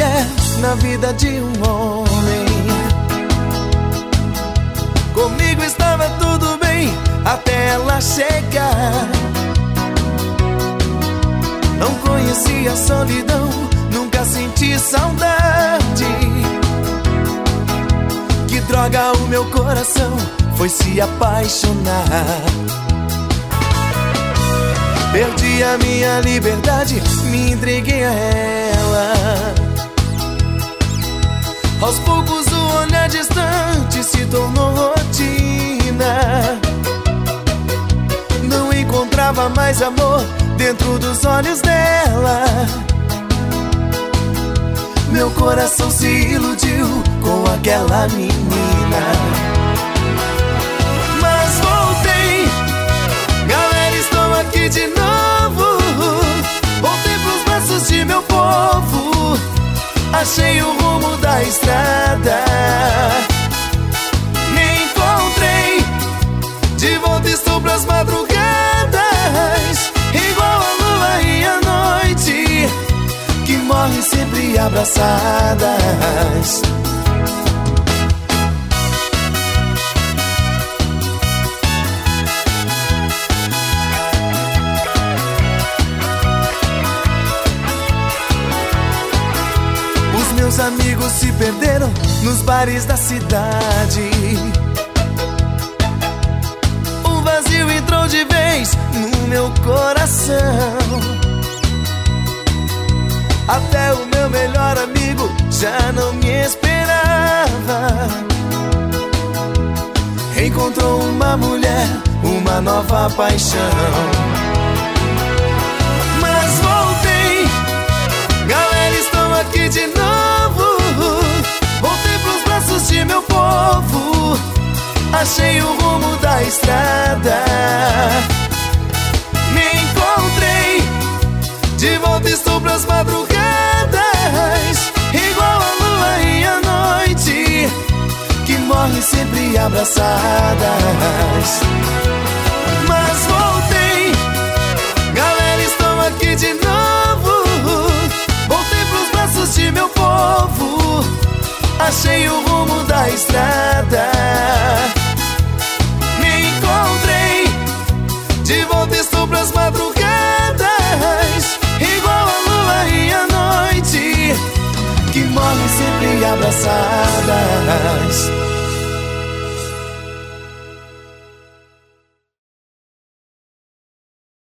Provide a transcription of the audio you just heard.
mulher na vida de um homem. Comigo estava tudo bem até ela chegar. Não conhecia a solidão, nunca senti saudade. Que droga, o meu coração foi se apaixonar. Perdi a minha liberdade, me entreguei a ela. Aos poucos o olhar distante se tornou rotina. Não encontrava mais amor dentro dos olhos dela. Meu coração se iludiu com aquela menina. Mas voltei, galera, estou aqui de novo. Voltei pros braços de meu povo. Achei o rumo da estrada. Me encontrei, de volta estou pras madrugadas. Igual a lua e a noite, que morrem sempre abraçadas. Meus amigos se perderam nos bares da cidade. Um vazio entrou de vez no meu coração. Até o meu melhor amigo já não me esperava. Encontrou uma mulher, uma nova paixão. Mas voltei, galera, estou aqui de novo. Voltei pros braços de meu povo. Achei o rumo da estrada. Me encontrei, de volta estou pras madrugadas. Igual a lua e a noite, que morrem sempre abraçadas. Mas voltei, galera, estou aqui de novo. Voltei pros braços de meu povo. Achei o rumo da estrada. Me encontrei, de volta estou pras madrugadas. Igual a lua e a noite, que morrem sempre abraçadas.